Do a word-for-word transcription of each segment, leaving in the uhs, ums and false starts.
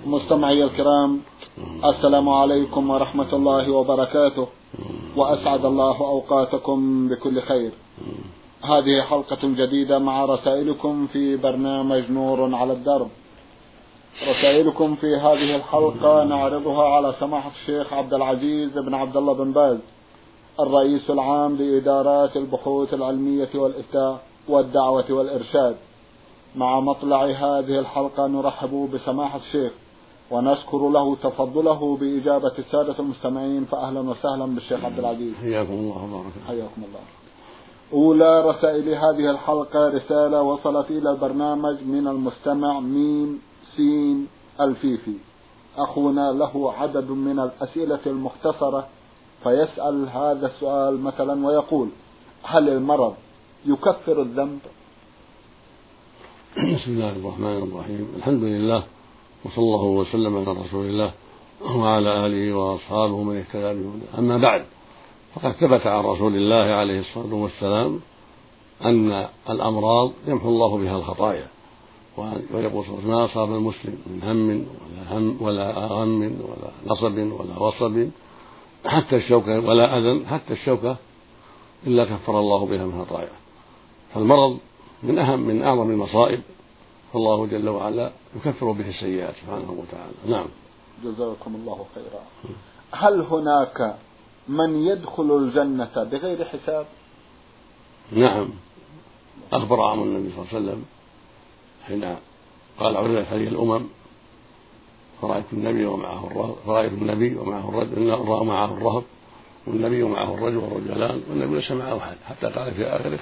مستمعي الكرام، السلام عليكم ورحمة الله وبركاته، وأسعد الله أوقاتكم بكل خير. هذه حلقة جديدة مع رسائلكم في برنامج نور على الدرب. رسائلكم في هذه الحلقة نعرضها على سماحة الشيخ عبد العزيز بن عبد الله بن باز، الرئيس العام لإدارات البحوث العلمية والإفتاء والدعوة والإرشاد. مع مطلع هذه الحلقة نرحب بسماحة الشيخ ونشكر له تفضله بإجابة السادة المستمعين، فأهلا وسهلا بالشيخ عبد العزيز. حياكم الله وبارك. حياكم الله. أولى رسائل هذه الحلقة رسالة وصلت إلى البرنامج من المستمع ميم سين الفيفي. أخونا له عدد من الأسئلة المختصرة، فيسأل هذا السؤال مثلا ويقول: هل المرض يكفر الذنب؟ بسم الله الرحمن الرحيم، الحمد لله، وصلى الله وسلم على رسول الله وعلى آله وأصحابه من اهتدى بهداه. أما بعد، فقد ثبت عن رسول الله عليه الصلاة والسلام أن الأمراض يمحو الله بها الخطايا، ويقول ما أصاب المسلم من هم ولا هم ولا غم ولا نصب ولا وصب حتى الشوكة ولا أذى حتى الشوكة إلا كفر الله بها من خطاياه. فالمرض من أهم من أعظم المصائب، فالله جل وعلا يكفر به السيئات سبحانه وتعالى. نعم. جزاكم الله خيرا. هل هناك من يدخل الجنة بغير حساب؟ نعم، أخبر عن النبي صلى الله عليه وسلم حين قال: عرضت علي الأمم فرأيت النبي ومعه الرهب فرأيت النبي ومعه الرجل ومعه الرهب والنبي ومعه الرجل والرجلان والنبي ليس معه أحد، حتى قال في آخره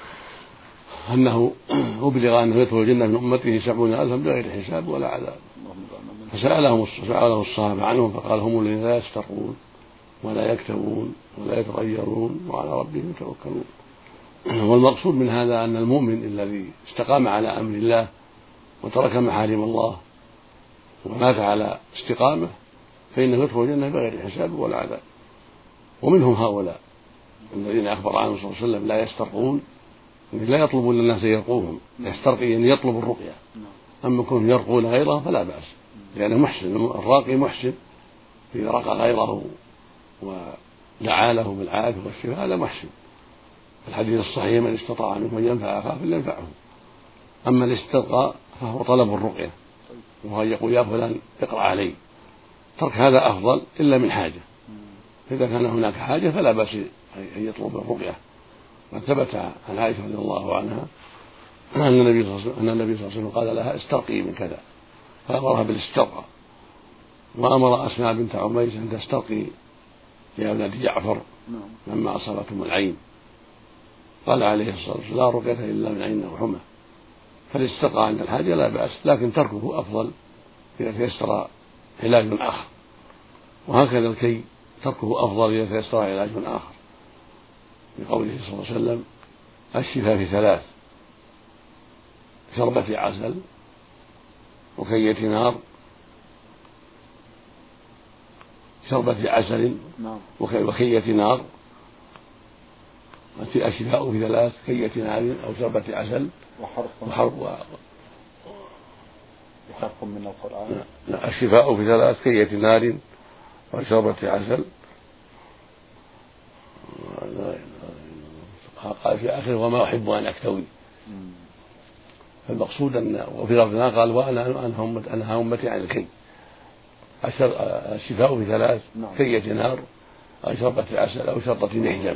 أنه أبلغ أنه يدخل الجنة من أمته سبعون ألفا بغير حساب ولا عذاب. فسألهم سأله الصحابة عنهم فقال: هم الذين لا يسترقون ولا يكتوون ولا يتغيرون وعلى ربهم يتوكلون. والمقصود من هذا أن المؤمن الذي استقام على أمر الله وترك محارم الله ومات على استقامة فإنه يدخل الجنة بغير حساب ولا عذاب. ومنهم هؤلاء الذين أخبر عنهم صلى الله عليه وسلم لا يسترقون، لا يطلبون الناس يرقوهم، يسترقي أن يطلب الرقية. أما كونهم يرقون غيره فلا بأس، لأنه محسن. الراقي محسن إذا رقى غيره ودعا له بالعافية والشفاء هذا محسن. الحديث الصحيح: من استطاع منكم أن ينفع أخاه فلينفعه. أما الاسترقاء فهو طلب الرقية، وهو يقول: يا فلان اقرأ علي. ترك هذا أفضل إلا من حاجة. إذا كان هناك حاجة فلا بأس أن يطلب الرقية. وثبت عن عائشة رضي الله عنها أن النبي صلى الله عليه وسلم قال لها: استرقي من كذا، فأمرها بالاسترقاء. وأمر أسماء بنت عميس أن تسترقي يا ابنة جعفر لما أصابتهم العين، قال عليه الصلاة والسلام: لا رقية إلا من عين أو حمى. فالاسترقاء عند الحاجة لا بأس، لكن تركه أفضل إذا تيسر علاج آخر. وهكذا الكي تركه أفضل إذا تيسر علاج آخر، لقوله صلى الله عليه وسلم: الشفاء في ثلاث: شربة عسل وكية نار شربة عسل وكية نار الشفاء في ثلاث: كية نار أو شربة عسل وحرف وحرف من القرآن. لا، الشفاء في ثلاث: كية نار وشربة عسل. قال في آخره: وما أحب أن أكتوي. فالمقصود أن وفي لفظنا قال: وأنا أنهى أمتي عن الكي. الشفاء في ثلاث: كية نار أو شربة عسل أو شربة محجم.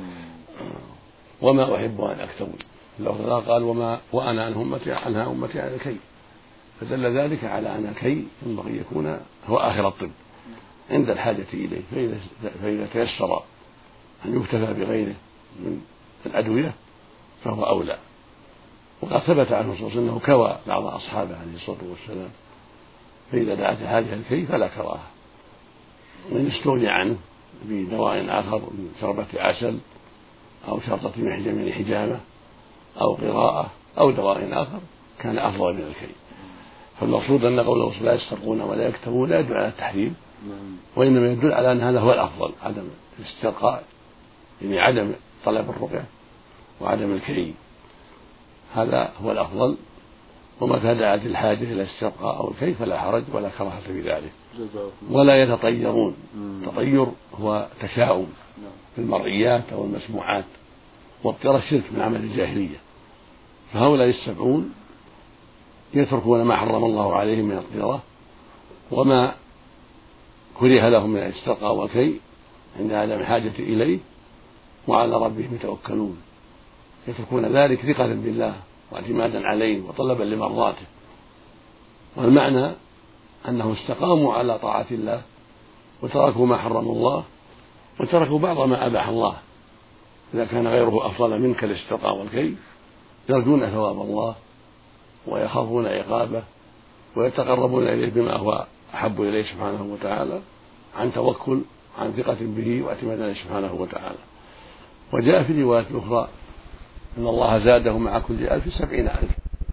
وما أحب أن أكتوي. لفظنا قال: وما وأنا أنهى أمتي عن الكي. فدل ذلك على أن الكي ينبغي يكون هو آخر الطب عند الحاجة إليه، فإذا, فإذا تيسر أن يكتفى بغيره من الأدوية فهو أولى. وقد ثبت عنه صلى الله عليه وسلم أنه كوى بعض أصحابه عليه الصلاة والسلام، فإذا دعت حاجة الكي فلا كراهة. من استغني عنه بدواء آخر من شربة عسل أو شربة محجم حجامة أو قراءة أو دواء آخر كان أفضل من الكي. فالمقصود أن قوله لا يسترقون ولا يكتوون لا يدل على التحريم، وإنما يدل على أن هذا هو الأفضل، عدم الاسترقاء، يعني عدم طلب الرقية وعدم الكي، هذا هو الأفضل. ومتى دعت الحاجة إلى الاسترقاء أو الكيف فلا حرج ولا كراهة في ذلك. ولا يتطيرون. التطير هو تشاؤم في المرئيات أو المسموعات، والطيرة الشرك من عمل الجاهلية. فهؤلاء السبعون يتركون ما حرم الله عليهم من الطيرة وما كره لهم من الاسترقاء والكي عند عدم الحاجة إليه، وعلى ربهم يتوكلون، يتركون ذلك ثقة بالله واعتمادا عليه وطلبا لمرضاته. والمعنى أنهم استقاموا على طاعة الله وتركوا ما حرم الله وتركوا بعض ما أباح الله. إذا كان غيره أفضل منك الاسترقاء والكي يرجون ثواب الله ويخافون عقابه ويتقربون إليه بما هو أحب إليه سبحانه وتعالى عن توكل عن ثقة به واعتماد عليه سبحانه وتعالى. وجاء في رواية أخرى أن الله زاده مع كل ألف سبعين ألف،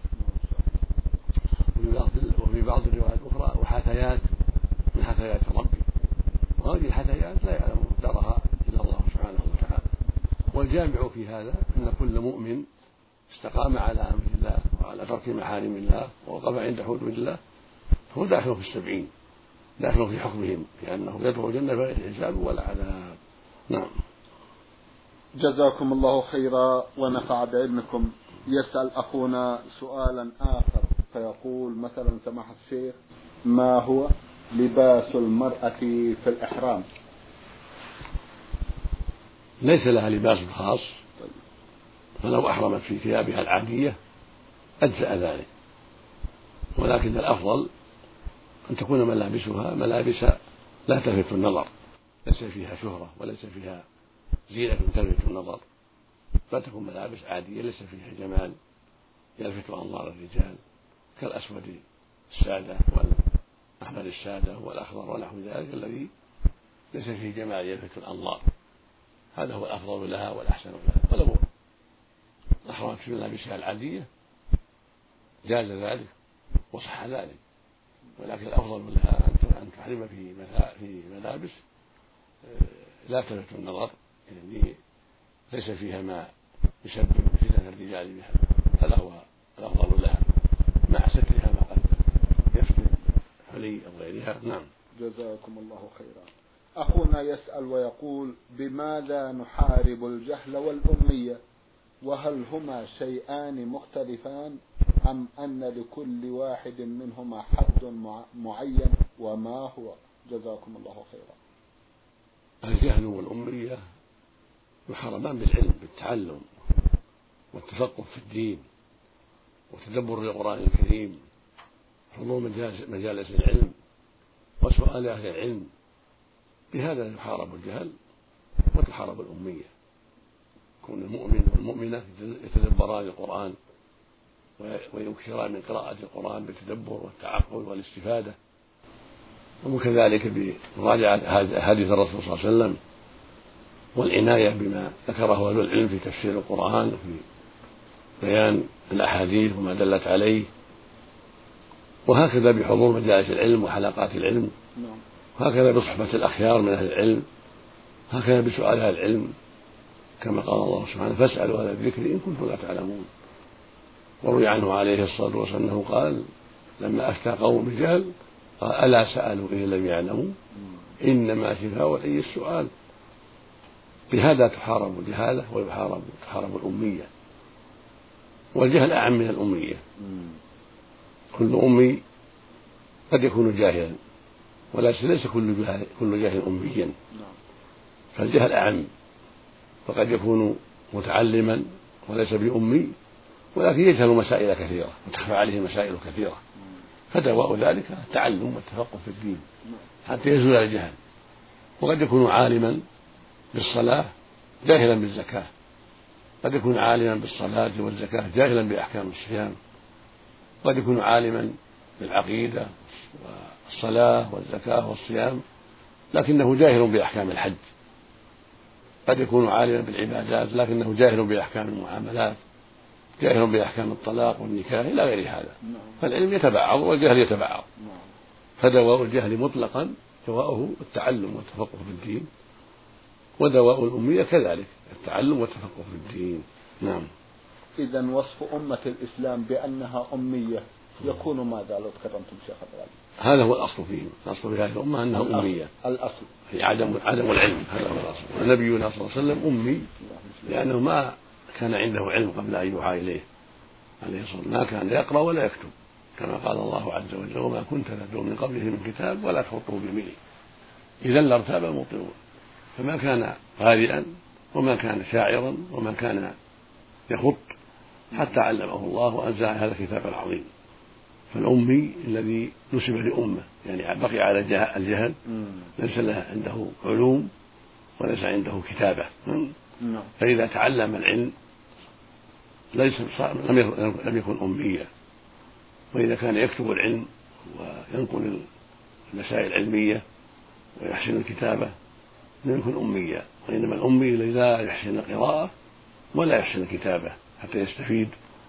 وفي بعض الروايات الأخرى وحثيات من حثيات ربي، وهذه الحثيات لا يعلم مقدارها إلا الله سبحانه وتعالى. والجامع في هذا أن كل مؤمن استقام على أمر الله وعلى ترك محارم الله ووقف عند حدود الله فهو داخل في السبعين، داخل في حكمهم لأنه يدخل الجنة بغير حساب ولا عذاب. نعم. جزاكم الله خيرا ونفع بعلمكم. يسأل أخونا سؤالا آخر فيقول مثلا سماحة الشيخ ما هو لباس المرأة في الإحرام؟ ليس لها لباس خاص، فلو أحرمت في ثيابها العادية أجزأ ذلك، ولكن الأفضل أن تكون ملابسها ملابس لا تلفت النظر، ليس فيها شهرة وليس فيها زينة تلفت النظر، فتكون ملابس عادية ليس فيها جمال يلفت أنظار الرجال كالأسود السادة والأحمر السادة والأخضر ونحو ذلك الذي ليس فيه جمال يلفت الأنظار. هذا هو الأفضل لها والأحسن لها. ولو أحرمت في ملابسها العادية جاز ذلك وصح ذلك، ولكن الأفضل لها أن تحرم في ملابس لا تلفت النظر، يعني ليس فيها ما يسبب فتنة الرجال بها، هذا هو الأفضل لها مع سترها ما قد يفتن حلي أو غيرها. نعم. جزاكم الله خيرا. أخونا يسأل ويقول بماذا نحارب الجهل والأمية، وهل هما شيئان مختلفان أم أن لكل واحد منهما حد معين وما هو؟ جزاكم الله خيرا. الجهل والأمية يحاربان بالعلم بالتعلم والتفقه في الدين وتدبر القرآن الكريم، حضور مجالس العلم وسؤال أهل العلم، بهذا يحارب الجهل وتحارب الأمية. يكون المؤمن والمؤمنة يتدبران القرآن ويكثران من قراءة القرآن بالتدبر والتعقل والاستفادة، وكذلك بمراجعة أحاديث الرسول صلى الله عليه وسلم والعناية بما ذكره أهل العلم في تفسير القرآن وفي بيان الأحاديث وما دلت عليه، وهكذا بحضور مجالس العلم وحلقات العلم، وهكذا بصحبة الأخيار من أهل العلم، هكذا بسؤال أهل العلم كما قال الله سبحانه فاسألوا أهل الذكر إن كنتم لا تعلمون. وروي عنه عليه الصلاة والسلام أنه قال لما أفتى قوم بجهل قال ألا سألوا إن لم يعلموا إنما شفاء العي السؤال. بهذا تحارب الجهالة ويحارب تحارب الأمية، والجهل أعم من الأمية. كل أمي قد يكون جاهلا وليس كل جاهل كل جاهل أميا، فالجهل أعم، فقد يكون متعلما وليس بأمي ولكن يجهل مسائل كثيرة وتخفى عليه مسائل كثيرة، فدواء ذلك التعلم والتفقه في الدين حتى يزول الجهل. وقد يكون عالما بالصلاة جاهلا بالزكاة، قد يكون عالما بالصلاة والزكاة جاهلا بأحكام الصيام، قد يكون عالما بالعقيدة والصلاة والزكاة والصيام لكنه جاهل بأحكام الحج، قد يكون عالما بالعبادات لكنه جاهل بأحكام المعاملات، جاهل بأحكام الطلاق والنكاح إلى غير هذا. فالعلم يتبعض والجهل يتبعض، فدواء الجهل مطلقا دواؤه التعلم والتفقه في الدين، ودواء الأمية كذلك التعلم والتفقه في الدين. نعم. إذن وصف أمة الإسلام بأنها أمية يكون ماذا لو تكرمتم شيخ الغالي؟ هذا هو الأصل فيه، الأصل في هذه الأمة أنها الأصل. أمية، الأصل في عدم عدم العلم، هذا هو الأصل. ونبينا صلى الله عليه وسلم أمي لأنه ما كان عنده علم قبل أن يوحى إليه عليه الصلاة والسلام، ما كان يقرأ ولا يكتب، كما قال الله عز وجل: وما كنت تتلو من قبله من كتاب ولا تخطه بيمينه إذا لارتاب المبطلون. فما كان قارئا وما كان شاعرا وما كان يخط حتى علمه الله وأنزل هذا الكتاب العظيم. فالأمي الذي نسب لأمة يعني بقي على الجهل، ليس له عنده علوم وليس عنده كتابة، فإذا تعلم العلم ليس لم يكن أميا. وإذا كان يكتب العلم وينقل المسائل العلمية ويحسن الكتابة لم يكن أميا. وإنما الأمي الذي لا يحسن القراءة ولا يحسن الكتابة حتى يستفيد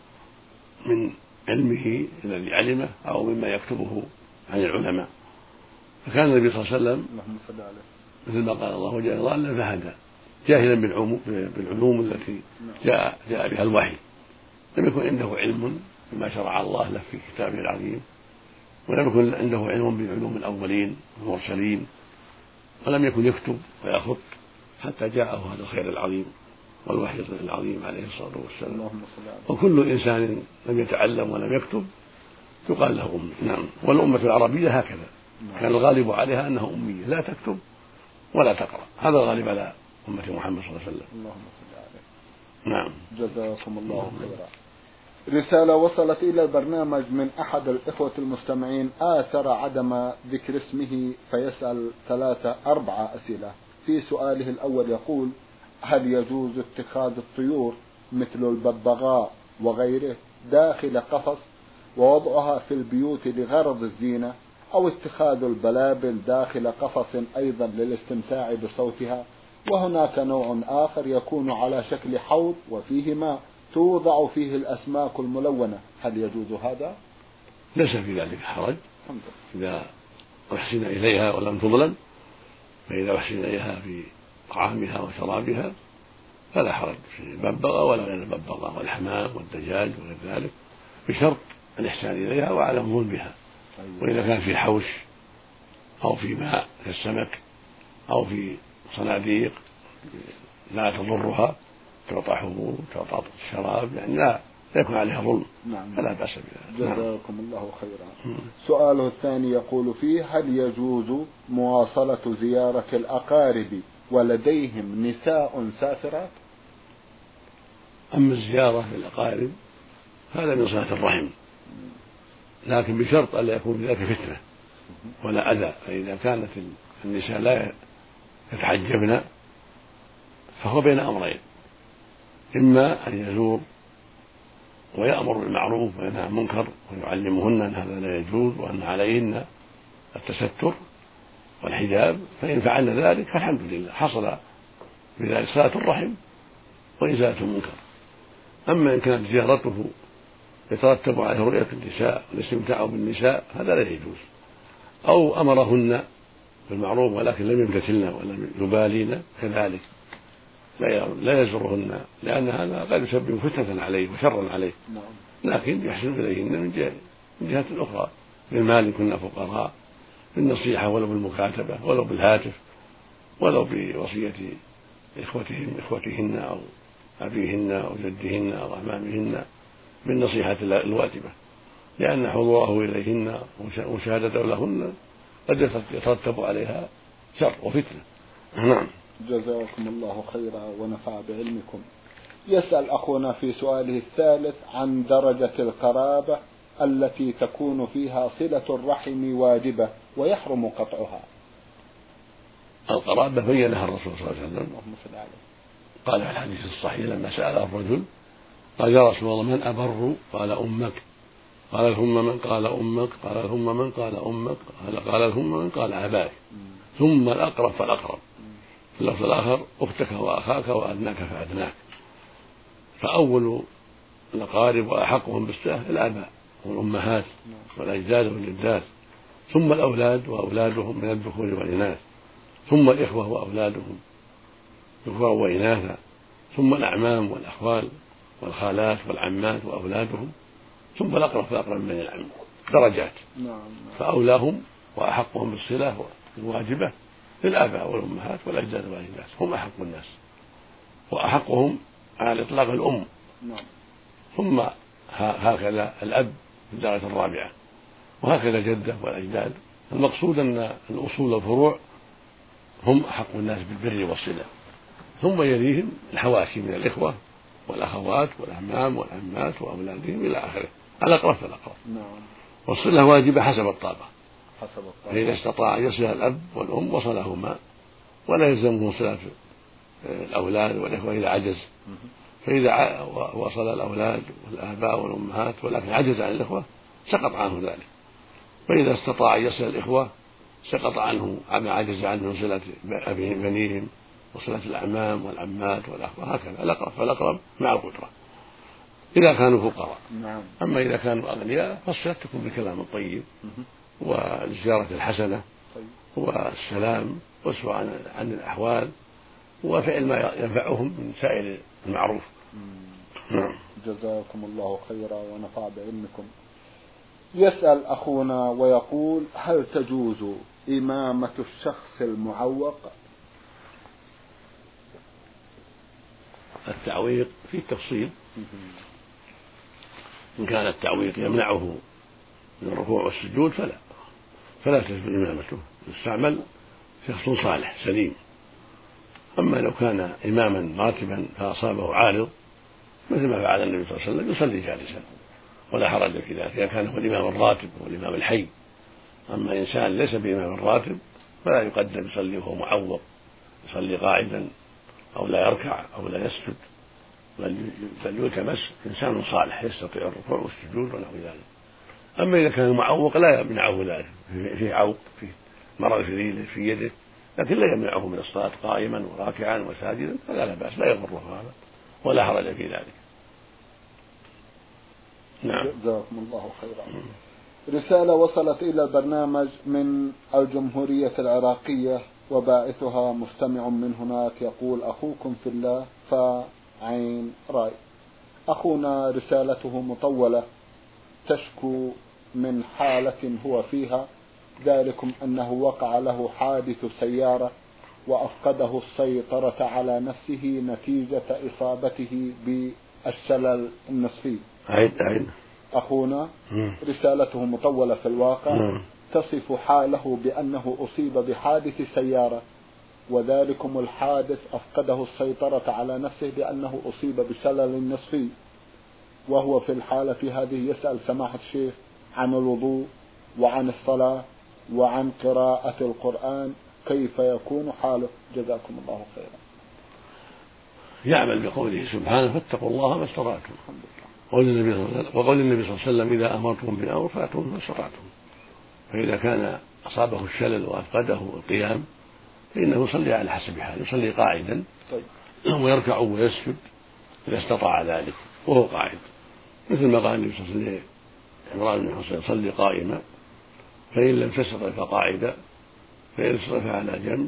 من علمه الذي علمه أو مما يكتبه عن العلماء. فكان النبي صلى الله عليه وسلم مثل ما قال الله: وجاء ضالا فهدى، جاهلا بالعلوم التي جاء جاء بها الوحي، لم يكن عنده علم بما شرع الله له في كتابه العظيم، ولم يكن عنده علم بعلوم الأولين والمرسلين، ولم يكن يكتب ويخط حتى جاءه هذا الخير العظيم والوحي العظيم عليه الصلاة والسلام. وكل إنسان لم يتعلم ولم يكتب يقال له أمي. نعم. والأمة العربية هكذا كان الغالب عليها أنها أمية، لا تكتب ولا تقرأ، هذا الغالب على أمة محمد صلى الله عليه وسلم. اللهم صل عليه. نعم. جزاكم الله خيرا. رسالة وصلت إلى البرنامج من أحد الإخوة المستمعين آثر عدم ذكر اسمه، فيسأل ثلاثة أربعة أسئلة. في سؤاله الأول يقول: هل يجوز اتخاذ الطيور مثل الببغاء وغيره داخل قفص ووضعها في البيوت لغرض الزينة، أو اتخاذ البلابل داخل قفص أيضا للاستمتاع بصوتها؟ وهناك نوع آخر يكون على شكل حوض وفيه ماء توضع فيه الأسماك الملونة، هل يجوز هذا؟ ليس في ذلك حرج إذا أحسن إليها ولم تظلم، فإذا أحسن إليها في طعامها وشرابها فلا حرج في الببغاء ولا غير الببغاء والحمام والدجاج وغير ذلك، بشرط الإحسان إليها وعدم ظلمها. وإذا كان في حوش أو في ماء كالسمك أو في صناديق لا تضرها، تعطى حبوب تعطى شراب، يعني لا يكون عليها ظلم، نعم. فلا بأس بها. جزاكم الله خيرا. سؤاله الثاني يقول فيه: هل يجوز مواصلة زيارة الأقارب ولديهم نساء سافرات؟ أما الزيارة للأقارب هذا من صلة الرحم، لكن بشرط ألا يكون في ذلك فتنة ولا أذى. فإذا كانت النساء لا يتحجبن فهو بين أمرين: إما أن يزور ويأمر بالمعروف وينهى عن المنكر ويعلمهن أن هذا لا يجوز وأن عليهن التستر والحجاب، فإن فعلن ذلك فالحمد لله، حصل بذلك صلة الرحم وإزالة المنكر. أما إن كانت زيارته يترتب على رؤية النساء والاستمتاع بالنساء هذا لا يجوز، أو أمرهن بالمعروف ولكن لم يمتثلن ولم يبالين كذلك لا يزورهن، لأن هذا قد يسبب فتنة عليه وشرا عليه، لكن يحسن إليهن من جهة من جهة أخرى، بالمال إن كنا فقراء، بالنصيحة ولو بالمكاتبة ولو بالهاتف ولو بوصية إخوتهن إخوتهن أو أبيهن أو جدهن أو أعمامهن بالنصيحة الواجبة، لأن حضوره إليهن ومشاهدته لهن قد يترتب عليها شر وفتنة. نعم. جزاكم الله خيرا ونفع بعلمكم. يسأل أخونا في سؤاله الثالث عن درجة القرابة التي تكون فيها صلة الرحم واجبة ويحرم قطعها. القرابة بينها الرسول صلى الله عليه وسلم، قال في الحديث الصحيح لما سأل الرجل قال: يا رسول الله من أبر؟ قال: أمك. قال: ثم من؟ قال: أمك. قال: ثم من؟ قال: أمك. قال: قال ثم من؟ قال: أباك. ثم الأقرب فالأقرب. في اللفظ الآخر: أختك وأخاك وأدناك فأدناك. فأول الأقارب وأحقهم بالصلة الآباء والأمهات والأجداد والجدات، ثم الأولاد وأولادهم من الذكور والإناث، ثم الإخوة وأولادهم ذكورا وإناثا، ثم الأعمام والأخوال والخالات والعمات وأولادهم، ثم الأقرب فالأقرب من العم. درجات. نعم. فأولاهم وأحقهم بالصلة الواجبة للآباء والأمهات والأجداد والأجداد، هم أحق الناس، وأحقهم على الإطلاق الأم. نعم. ثم هكذا الأب في الدرجة الرابعة، وهكذا الجدة والأجداد. المقصود أن الأصول والفروع هم أحق الناس بالبر والصلة، ثم يليهم الحواشي من الإخوة والأخوات والأعمام والعمات وأولادهم إلى آخره، الأقرب فالأقرب. نعم. والصلة واجبة حسب الطاقة، حسب الطاقة. فإذا استطاع أن يصل الأب والأم وصلهما، ولا يلزمه صلة الأولاد والإخوة إذا عجز. فإذا وصل الأولاد والآباء والأمهات ولكن عجز عن الإخوة سقط عنه ذلك. فإذا استطاع أن يصل الإخوة سقط عنه عما عجز عنه صلة بنيهم وصلة الأعمام والعمات والأخوة، هكذا الأقرب فالأقرب مع القدرة إذا كانوا فقراء. نعم. أما إذا كانوا أغنياء فالصلة تكون بالكلام الطيب والزيارة الحسنة والسلام والسؤال عن الأحوال وفعل ما ينفعهم من سائر المعروف. نعم. جزاكم الله خيرا ونفع بعلمكم. يسأل أخونا ويقول: هل تجوز إمامة الشخص المعوق؟ التعويق فيه تفصيل. إن كان التعويق يمنعه من الركوع والسجود فلا فلا تجوز إمامته، يستعمل شخص صالح سليم. أما لو كان إماما راتبا فأصابه عارض مثل ما فعل النبي صلى الله عليه وسلم يصلي جالسا ولا حرج في ذلك إذا كان هو الإمام الراتب هو الإمام الحي. أما إنسان ليس بإمام الراتب فلا يقدم يصلي وهو معوق، يصلي قاعدا أو لا يركع أو لا يسجد، بل يلتمس إنسان صالح يستطيع الركوع والسجود ونحو ذلك. أما إذا كان معوق لا يمنعه ذلك، فيه عوق فيه مرض في رجله في يده، لكن لا يمنعه من الصلاة قائما وراكعا وساجدا، فلا لا بأس، لا يضره هذا ولا حرج في ذلك. نعم. جزاكم الله خيرا. رسالة وصلت إلى البرنامج من الجمهورية العراقية وباعثها مستمع من هناك، يقول: أخوكم في الله فعين راي. أخونا رسالته مطولة تشكو من حالة هو فيها، ذلكم أنه وقع له حادث سيارة وأفقده السيطرة على نفسه نتيجة إصابته بالشلل النصفي. عين عين. أخونا رسالته مطولة في الواقع تصف حاله بأنه أصيب بحادث سيارة، وذلكم الحادث أفقده السيطرة على نفسه بأنه أصيب بشلل نصفي، وهو في الحالة هذه يسأل سماحة الشيخ عن الوضوء وعن الصلاة وعن قراءة القرآن، كيف يكون حاله؟ جزاكم الله خيرا. يعمل بقوله سبحانه: فاتقوا الله ما استطعتم، وقول النبي صلى الله عليه وسلم: إذا أمرتم بأمر فأتوا ما استطعتم. فإذا كان أصابه الشلل وأفقده القيام فإنه يصلي على حسب حاله، يصلي قاعدا ويركع ويسجد إذا استطاع ذلك وهو قاعد، مثل ما قال النبي صلى الله عليه وسلم عمران بن حسين: صلي قائما، فإن لم تستطع فقاعدا، فإن استطعت على جنب.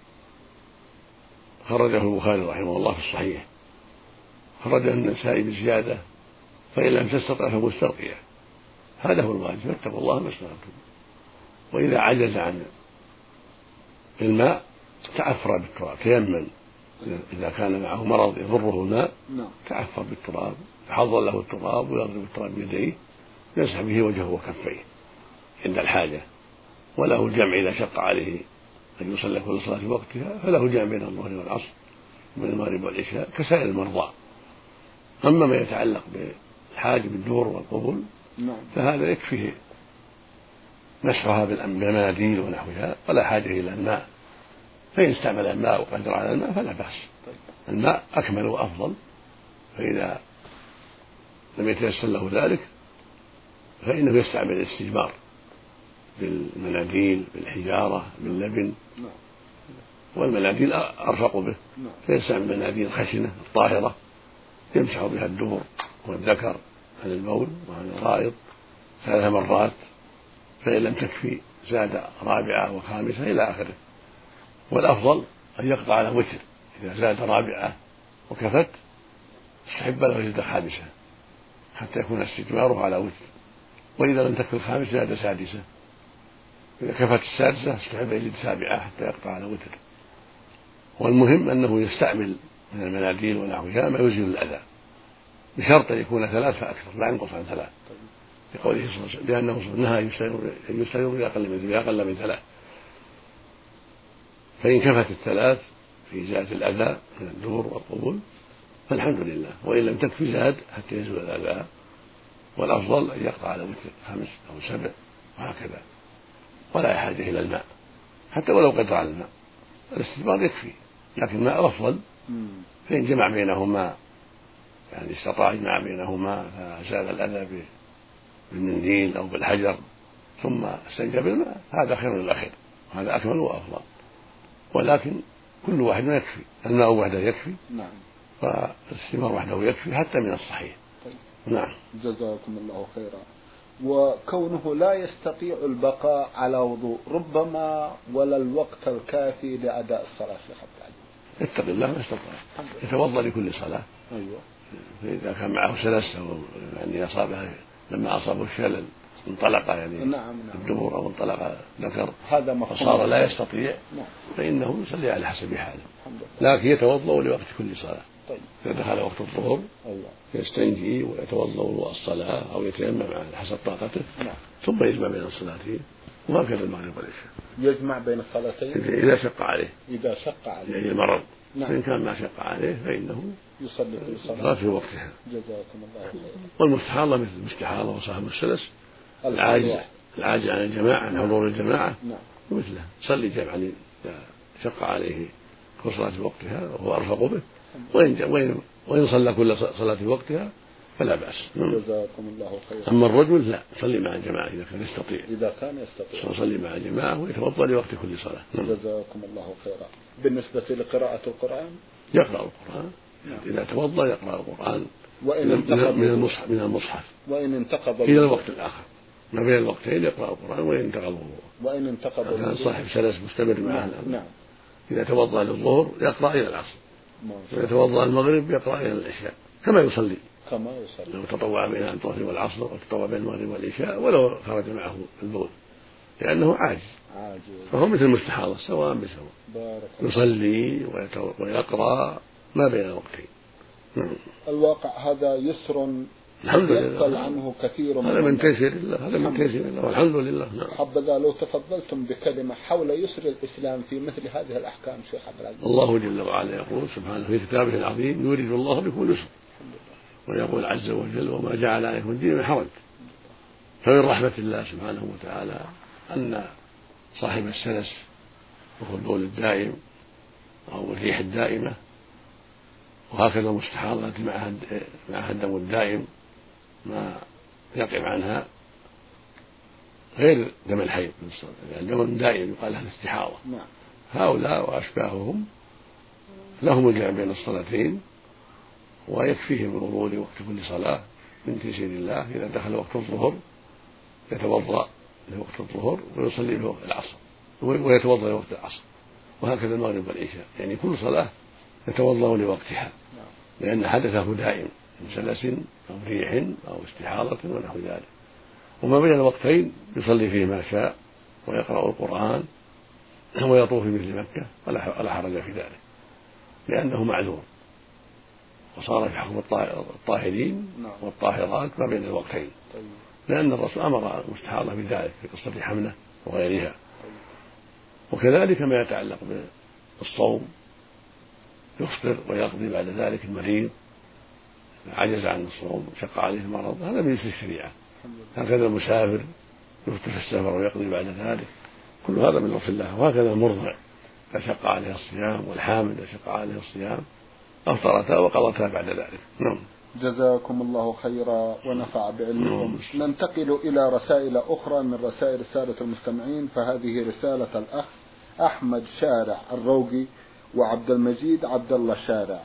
خرجه البخاري رحمه الله في الصحيح. خرجه النسائي بزيادة: فإن لم تستطع فمستلقيا. هذا هو الواجب، فاتقوا الله ما استطعتم. وإذا عجز عن الماء تعفر بالتراب، تيمم إذا كان معه مرض يضره الماء تعفر بالتراب، يحضر له التراب ويضرب التراب بيديه، يمسح به وجهه وكفيه عند الحاجة. وله الجمع إذا شق عليه أن يصلي كل صلاة في وقتها، فله الجمع بين الظهر والعصر وبين المغرب والعشاء كسائر المرضى. أما ما يتعلق بالحاج بالدور والقبول فهذا يكفيه مسحها بالمناديل ونحوها ولا حاجة إلى الماء، فإن استعمل الماء وقدر على الماء فلا بأس. الماء أكمل وأفضل، فإذا لم يتيسر له ذلك فإنه يستعمل الاستجمار بالمناديل بالحجارة باللبن، والمناديل أرفق به، فيستعمل مناديل خشنة الطاهرة يمسح بها الدبر والذكر عن البول وعن الغائط ثلاث مرات، فإن لم تكفي زاد رابعة وخامسة إلى آخره. والأفضل أن يقطع على وتر، إذا زاد رابعة وكفت استحب له يزيد خامسة حتى يكون استجماره على وتر، وإذا لم تكفي الخامس زاد سادسة، إذا كفت السادسة استحب يزيد سابعة حتى يقطع على وتر. والمهم أنه يستعمل من المناديل ونحوها ما يزيل الأذى، بشرط أن يكون ثلاث فأكثر لا ينقص عن ثلاث، لقوله صلى الله عليه وسلم لأنه نهى أن يستير بأقل من ثلاث. فإن كفت الثلاث في زاد الأذى من الدور والقبول فالحمد لله، وإن لم تكفي زاد حتى يزول الأذى، والأفضل أن يقطع على وتر خمس أو سبع وهكذا، ولا حاجة إلى الماء حتى ولو قدر على الماء، الاستجمار يكفي، لكن الماء أفضل. فإن جمع بينهما يعني استطاع يجمع بينهما فزال الأذى بالمنديل أو بالحجر ثم استنجى بالماء هذا خير للأخير، وهذا أكمل وأفضل، ولكن كل واحد ما يكفي، الماء وحده يكفي والاستجمار وحده يكفي حتى من الصحيح. طيب. نعم. جزاكم الله خيرا. وكونه لا يستطيع البقاء على وضوء ربما ولا الوقت الكافي لأداء الصلاة في حد يتقي الله ما استطاع، يتوضأ لكل صلاة. أيوة. فإذا كان معه سلس أو يعني أصابه لما أصابه الشلل انطلق يعني نعم نعم. الدبر أو انطلق ذكر هذا فصار لا يستطيع نعم. فإنه يصلي على حسب حاله، لكن يتوضأ لوقت كل صلاة. طيب. إذا دخل وقت الظهر أيوة. يستنجي ويتوضأ وضوء الصلاة أو يتيمم على حسب طاقته. نعم. ثم يجمع بين الصلاتين، وهكذا المغرب والعشاء يجمع بين الصلاتين إذا شق عليه إذا شق عليه يعني المرض. نعم. فإن كان ما شق عليه فإنه يصلي في الصلاة في وقتها. جزاكم الله خيرا. والمستحاضة مثل المستحاضة وصاحب السلس العاجز العاجز عن الجماعة عن حضور الجماعة نعم. مثله صلي جمعا إذا شق عليه كل صلاة في وقتها وهو أرفق به، وإن وإن وإن صلى كل صلاة في وقتها فلا بأس. جزاكم الله خيرا. أما الرجل لا، صلي مع الجماعة إذا كان يستطيع إذا كان يستطيع صلي مع الجماعة ويتوضأ لوقت كل صلاة. جزاكم الله خيرا. بالنسبة لقراءة القرآن يقرأ القرآن إذا توضأ يقرأ القرآن وإن من انتقض من المصحف من المصحف وإن انتقض إلى الوقت الآخر، ما بين الوقتين يقرأ القرآن وإن انتقض الوضوء. وإن انتقض كان صاحب سلس مستمر معه نعم. إذا توضأ للظهر يقرأ إلى العصر، وإذا توضأ المغرب يقرأ إلى العشاء كما يصلي كما يصلي لو تطوع بين الظهر والعصر وتطوع بين المغرب والعشاء ولو خرج معه البول لأنه عاجز عاجز فهو مثل المستحاضة سواء بسواء يصلي ويقرأ ما بين الوقتين. الواقع هذا يسر الحمد يقل لله عنه كثير هذا من تيسير الله هذا من تيسير الله والحمد لله. نعم. حبذا لو تفضلتم بكلمة حول يسر الإسلام في مثل هذه الأحكام شيخ عبد العزيز. الله جل وعلا يقول سبحانه في كتابه العظيم يريد الله بكم اليسر، ويقول عز وجل وما جعل عليكم الدين من حرج. فمن رحمة الله سبحانه وتعالى أن صاحب السلس وهو البول الدائم أو الريح الدائمة وهكذا المستحاضة معها الدم الدائم ما يقف عنها غير دم الحيض يعني دم دائم يقال له الاستحاضة. هؤلاء وأشباههم لهم الجمع بين الصلاتين ويكفيهم الوضوء لوقت كل صلاة من تيسير الله. إذا دخل وقت الظهر يتوضأ لوقت الظهر ويصلي لوقت العصر ويتوضأ لوقت العصر، وهكذا المغرب والعشاء يعني كل صلاة يتوضأ لوقتها لأن حدثه دائم من سلس أو ريح أو استحاضة ونحو ذلك. وما بين الوقتين يصلي فيه ما شاء ويقرأ القرآن ويطوف في مثل مكة ولا حرج في ذلك لأنه معذور وصار في حكم الطاهرين والطاهرات ما بين الوقتين، لأن الرسول أمر المستحاضة بذلك في قصة حمنة وغيرها. وكذلك ما يتعلق بالصوم يفطر ويقضي بعد ذلك المريض عجز عن الصوم شق عليه المرض هذا من الشريعة. هكذا المسافر يفطر في السفر ويقضي بعد ذلك كل هذا من لطف الله. وهكذا المرضع إذا شق عليه الصيام والحامل إذا شق عليه الصيام أفطرتا وقضتا بعد ذلك. نعم. جزاكم الله خيرا ونفع بعلمكم. ننتقل إلى رسائل أخرى من رسائل رسالة المستمعين، فهذه رسالة الأخ أحمد شارع الروقي وعبد المجيد عبد الله شارع.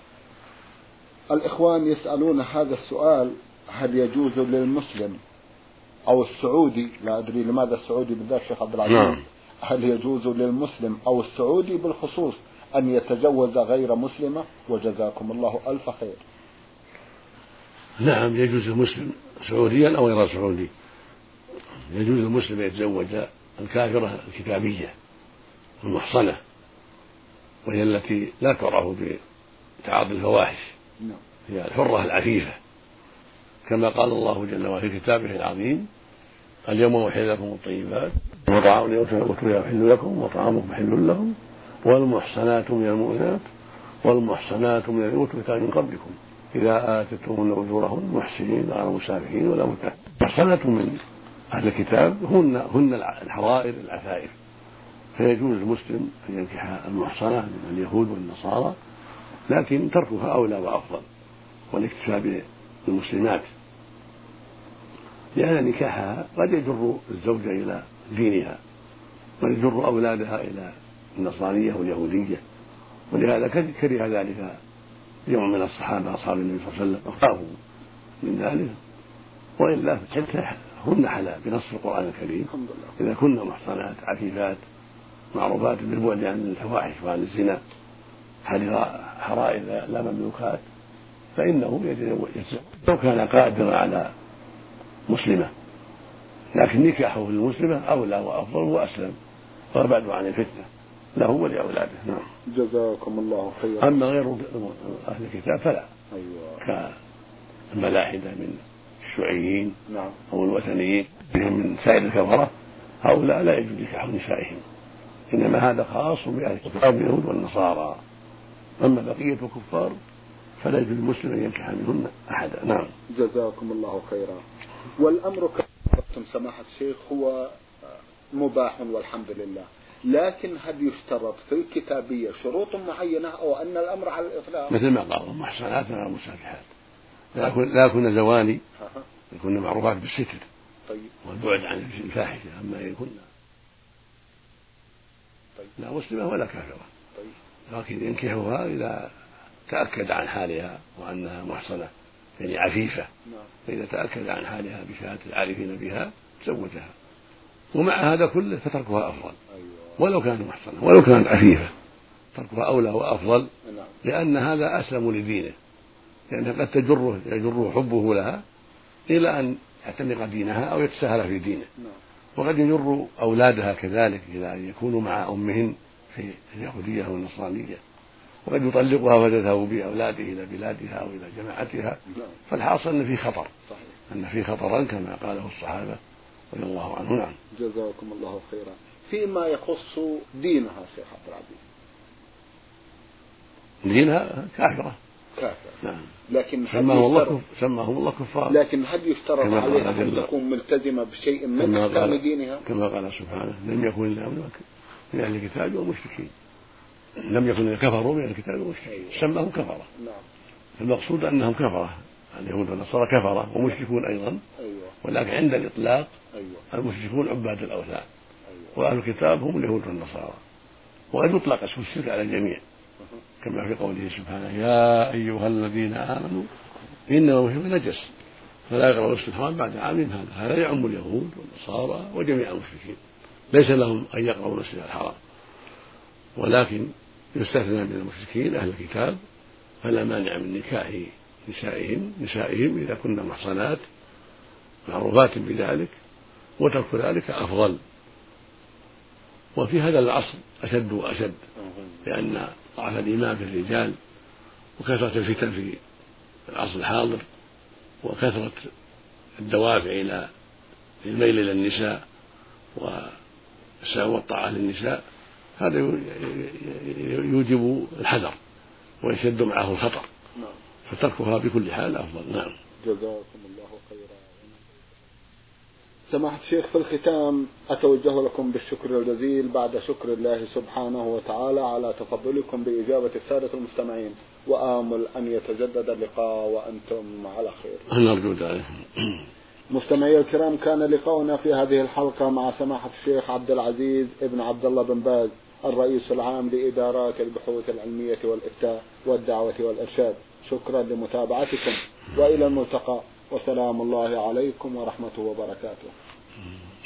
الإخوان يسألون هذا السؤال: هل يجوز للمسلم أو السعودي، لا أدري لماذا السعودي بالذات شيخ عبد العزيز، نعم. هل يجوز للمسلم أو السعودي بالخصوص أن يتجوز غير مسلمة؟ وجزاكم الله ألف خير. نعم يجوز المسلم سعوديا أو غير سعودي يجوز المسلم يتزوج الكافرة الكتابية المحصنة، وهي التي لا تعرف بتعاطي الفواحش، هي الحرة العفيفة، كما قال الله جل وعلا في كتابه العظيم: اليوم أحل لكم الطيبات وطعام يحل لكم وطعامكم حل لهم والمحصنات من المؤمنات والمحصنات من الأوتى من قبلكم إذا آتيتموهن أجورهن محسنين غير مسافحين ولا متخذين. محصنات من أهل الكتاب هن هن الحرائر العفائف، فيجوز المسلم أن ينكح المحصنة من اليهود والنصارى، لكن تركها أولى وأفضل، والاكتفاء بالمسلمات، لأن نكاحها قد يجر الزوجة إلى دينها، قد يجر أولادها إلى النصرانية واليهودية، ولهذا كره ذلك يوم من الصحابة أصحاب النبي صلى الله عليه وسلم أخافوا من ذلك، وإلا هن حلال بنص القرآن الكريم إذا كن محصنات عفيفات معروفات بالبعد عن الفواحش وعن الزنا حرائر لا مملوكات، فإنه يتزوج لو كان قادرا على مسلمة، لكن نكاحه للمسلمة أولى وأفضل وأسلم وأبعد عن الفتنة له ولأولاده. نعم. جزاكم الله خيرا. أما غير أهل الكتاب فلا، أيوة. كالملاحدة من الشيوعيين نعم. أو الوثنيين من سائر الكفرة، هؤلاء لا يجوز نكاح نسائهم، إنما هذا خاص بأهل الكتاب اليهود والنصارى. أما بقية الكفار فلا يجوز المسلم أن ينكح منهن أحدا. نعم. جزاكم الله خيرا. والأمر كما سماحة الشيخ هو مباح والحمد لله، لكن هل يشترط في الكتابية شروط معينة أو أن الأمر على الإطلاق؟ مثل ما قال محصنات ومسافحات، لا يكون زواني، يكون معروفات بالستر طيب. والبعد عن الفاحشة. أما يكون طيب. لا مسلمة ولا كافرة، طيب. لكن ينكحها إذا تأكد عن حالها وأنها محصنة يعني عفيفة. نعم. فإذا تأكد عن حالها بشهادة العارفين بها تزوجها، ومع هذا كله فتركها أفضل. أيوة. ولو كانت محصنة ولو كانت عفيفة تركها أولى وأفضل. نعم. لأن هذا أسلم لدينه، لأنها قد تجره يجره حبه لها إلى أن يعتنق دينها أو يتساهل في دينه. نعم. وقد يجر أولادها كذلك إلى أن يكونوا مع أمهن في اليهودية أو النصرانية، وقد يطلقها وتذهب بأولاده إلى بلادها أو إلى جماعتها. نعم. فالحاصل أن في خطر. صحيح. أن في خطرا كما قاله الصحابة رضي الله عنهم. نعم. جزاكم الله خيرا. فيما يخص دينها شيخ عبد العزيز، دينها كافرة. كافرة. نعم. لكن سماهم الله سماهم الله كفار. لكن هل يشترط عليها أن تكون ملتزمة بشيء من أحكام دينها؟ كما قال سبحانه: لم يكن إلا من أهل الكتاب والمشركين، لم يكن كفروا من الكتاب والمشركين. أيوة. سماهم كفرة. نعم. المقصود أنهم كفرة، اليهود والنصارى كفرة ومشركون أيضا. أيوة. ولكن عند الإطلاق أيوة. المشركون عباد الأوثان. أيوة. وأهل الكتاب هم اليهود والنصارى. وقد يطلق اسم الشرك على الجميع كما في قوله سبحانه: يا أيها الذين آمنوا إنما المشرك نجس فلا يقربوا المسجد الحرام بعد عامهم هذا. هذا يعم اليهود والنصارى وجميع المشركين، ليس لهم أن يقربوا المسجد الحرام، ولكن يستثنى من المشركين أهل الكتاب، فلا مانع من نكاح نسائهم نسائهم إذا كن محصنات معروفات بذلك، وترك ذلك أفضل. وفي هذا العصر أشد وأشد، لأن ضعف الإيمان في الرجال وكثرة الفتن في العصر الحاضر وكثرة الدوافع إلى الميل إلى النساء والطاعة للنساء، هذا يوجب الحذر ويشد معه الخطر، فتركها بكل حال أفضل. نعم. جزاكم الله خيرا. سماحة الشيخ، في الختام أتوجه لكم بالشكر الجزيل بعد شكر الله سبحانه وتعالى على تفضلكم بإجابة السادة المستمعين، وآمل أن يتجدد اللقاء وأنتم على خير. نرجو ذلك. مستمعي الكرام، كان لقاؤنا في هذه الحلقة مع سماحة الشيخ عبد العزيز ابن عبد الله بن باز، الرئيس العام لإدارات البحوث العلمية والإفتاء والدعوة والإرشاد. شكرا لمتابعتكم، وإلى الملتقى، وسلام الله عليكم ورحمته وبركاته.